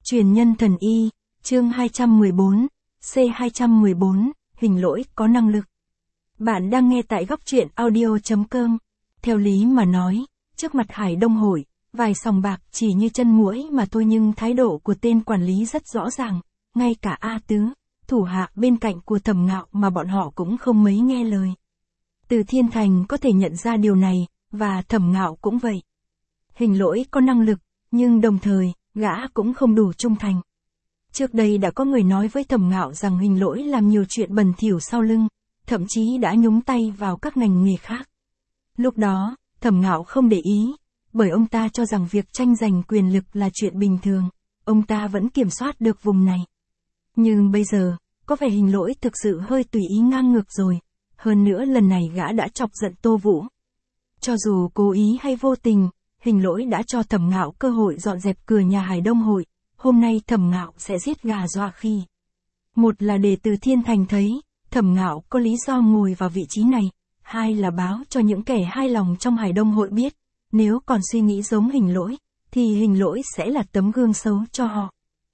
Truyền nhân thần y, chương 214, C214, hình lỗi có năng lực. Bạn đang nghe tại góc truyện audio.com. Theo lý mà nói, trước mặt Hải Đông Hội, vài sòng bạc chỉ như chân muỗi mà thôi, nhưng thái độ của tên quản lý rất rõ ràng, ngay cả A Tứ, thủ hạ bên cạnh của Thẩm Ngạo mà bọn họ cũng không mấy nghe lời. Từ Thiên Thành có thể nhận ra điều này, và Thẩm Ngạo cũng vậy. Hình lỗi có năng lực, nhưng đồng thời, gã cũng không đủ trung thành. Trước đây đã có người nói với Thẩm Ngạo rằng hình lỗi làm nhiều chuyện bẩn thỉu sau lưng, thậm chí đã nhúng tay vào các ngành nghề khác. Lúc đó, Thẩm Ngạo không để ý, bởi ông ta cho rằng việc tranh giành quyền lực là chuyện bình thường, ông ta vẫn kiểm soát được vùng này. Nhưng bây giờ, có vẻ hình lỗi thực sự hơi tùy ý ngang ngược rồi, hơn nữa lần này gã đã chọc giận Tô Vũ. Cho dù cố ý hay vô tình, hình lỗi đã cho Thẩm Ngạo cơ hội dọn dẹp cửa nhà Hải Đông Hội, hôm nay Thẩm Ngạo sẽ giết gà dọa khỉ. Một là để Từ Thiên Thành thấy, Thẩm Ngạo có lý do ngồi vào vị trí này, hai là báo cho những kẻ hai lòng trong Hải Đông Hội biết, nếu còn suy nghĩ giống hình lỗi, thì hình lỗi sẽ là tấm gương xấu cho họ.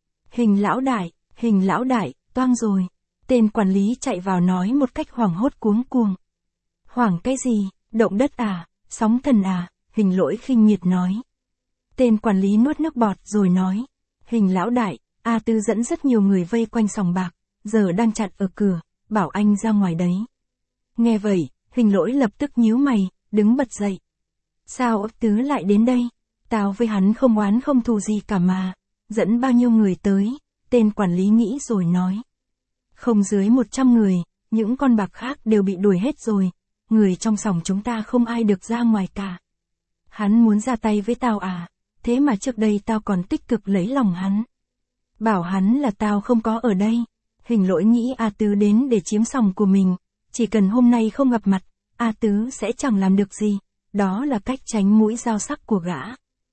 Hình lão đại, toang rồi. Tên quản lý chạy vào nói một cách hoảng hốt cuống cuồng. Hoảng cái gì, động đất à, sóng thần à, hình lỗi khinh miệt nói. Tên quản lý nuốt nước bọt rồi nói. Hình lão đại, A Tư dẫn rất nhiều người vây quanh sòng bạc, giờ đang chặn ở cửa, bảo anh ra ngoài đấy. Nghe vậy, hình lỗi lập tức nhíu mày, đứng bật dậy. Sao ấp Tứ lại đến đây? Tao với hắn không oán không thù gì cả mà. Dẫn bao nhiêu người tới? Tên quản lý nghĩ rồi nói. Không dưới 100 người, những con bạc khác đều bị đuổi hết rồi. Người trong sòng chúng ta không ai được ra ngoài cả. Hắn muốn ra tay với tao à? Thế mà trước đây tao còn tích cực lấy lòng hắn. Bảo hắn là tao không có ở đây. Hình lỗi nghĩ A Tứ đến để chiếm sòng của mình. Chỉ cần hôm nay không gặp mặt, A Tứ sẽ chẳng làm được gì. Đó là cách tránh mũi dao sắc của gã.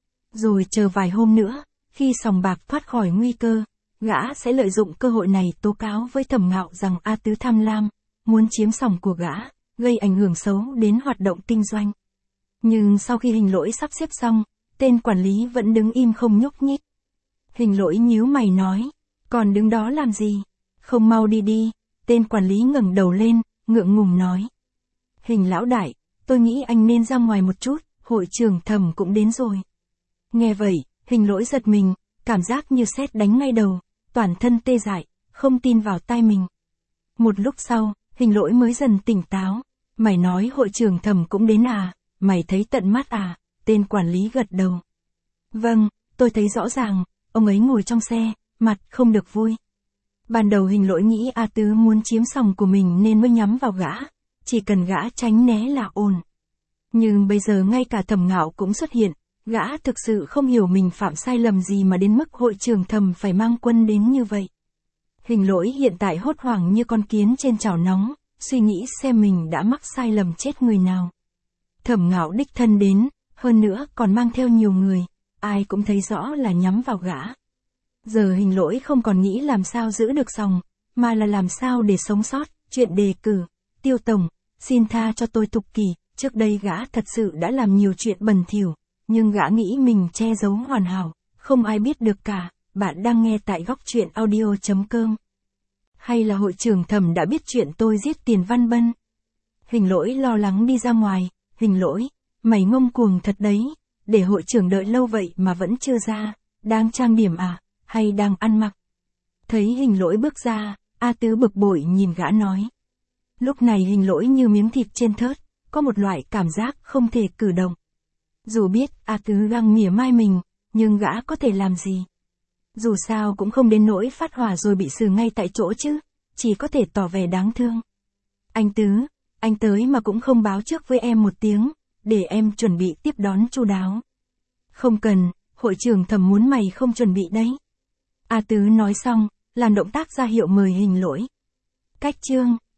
Rồi chờ vài hôm nữa, khi sòng bạc thoát khỏi nguy cơ, gã sẽ lợi dụng cơ hội này tố cáo với Thẩm Ngạo rằng A Tứ tham lam, muốn chiếm sòng của gã, gây ảnh hưởng xấu đến hoạt động kinh doanh. Nhưng sau khi hình lỗi sắp xếp xong, tên quản lý vẫn đứng im không nhúc nhích. Hình lỗi nhíu mày nói, còn đứng đó làm gì? Không mau đi đi. Tên quản lý ngẩng đầu lên, ngượng ngùng nói. Hình lão đại, tôi nghĩ anh nên ra ngoài một chút, hội trưởng Thẩm cũng đến rồi. Nghe vậy, hình lỗi giật mình, cảm giác như sét đánh ngay đầu, toàn thân tê dại, không tin vào tai mình. Một lúc sau, hình lỗi mới dần tỉnh táo. Mày nói hội trưởng Thẩm cũng đến à? Mày thấy tận mắt à? Tên quản lý gật đầu. Vâng, tôi thấy rõ ràng, ông ấy ngồi trong xe, mặt không được vui. Ban đầu hình lỗi nghĩ A Tứ muốn chiếm sòng của mình nên mới nhắm vào gã, chỉ cần gã tránh né là ổn. Nhưng bây giờ ngay cả Thẩm Ngạo cũng xuất hiện, gã thực sự không hiểu mình phạm sai lầm gì mà đến mức hội trưởng Thẩm phải mang quân đến như vậy. Hình lỗi hiện tại hốt hoảng như con kiến trên chảo nóng, suy nghĩ xem mình đã mắc sai lầm chết người nào. Thẩm Ngạo đích thân đến, hơn nữa còn mang theo nhiều người, ai cũng thấy rõ là nhắm vào gã. Giờ hình lỗi không còn nghĩ làm sao giữ được sòng, mà là làm sao để sống sót. Chuyện đề cử, Tiêu tổng, xin tha cho tôi Thục Kỳ, trước đây gã thật sự đã làm nhiều chuyện bẩn thỉu, nhưng gã nghĩ mình che giấu hoàn hảo, không ai biết được cả. Bạn đang nghe tại góc truyện audio.com. Hay là hội trưởng Thẩm đã biết chuyện tôi giết Tiền Văn Bân? Hình lỗi lo lắng đi ra ngoài. Hình lỗi, mày ngông cuồng thật đấy, để hội trưởng đợi lâu vậy mà vẫn chưa ra, đang trang điểm à, hay đang ăn mặc? Thấy hình lỗi bước ra, A Tứ bực bội nhìn gã nói. Lúc này hình lỗi như miếng thịt trên thớt, có một loại cảm giác không thể cử động. Dù biết A Tứ găng mỉa mai mình, nhưng gã có thể làm gì? Dù sao cũng không đến nỗi phát hỏa rồi bị xử ngay tại chỗ chứ, chỉ có thể tỏ vẻ đáng thương. Anh Tứ, anh tới mà cũng không báo trước với em một tiếng, để em chuẩn bị tiếp đón chu đáo. Không cần, hội trưởng Thẩm muốn mày không chuẩn bị đấy. A Tứ nói xong, làm động tác ra hiệu mời hình lỗi. Cách chương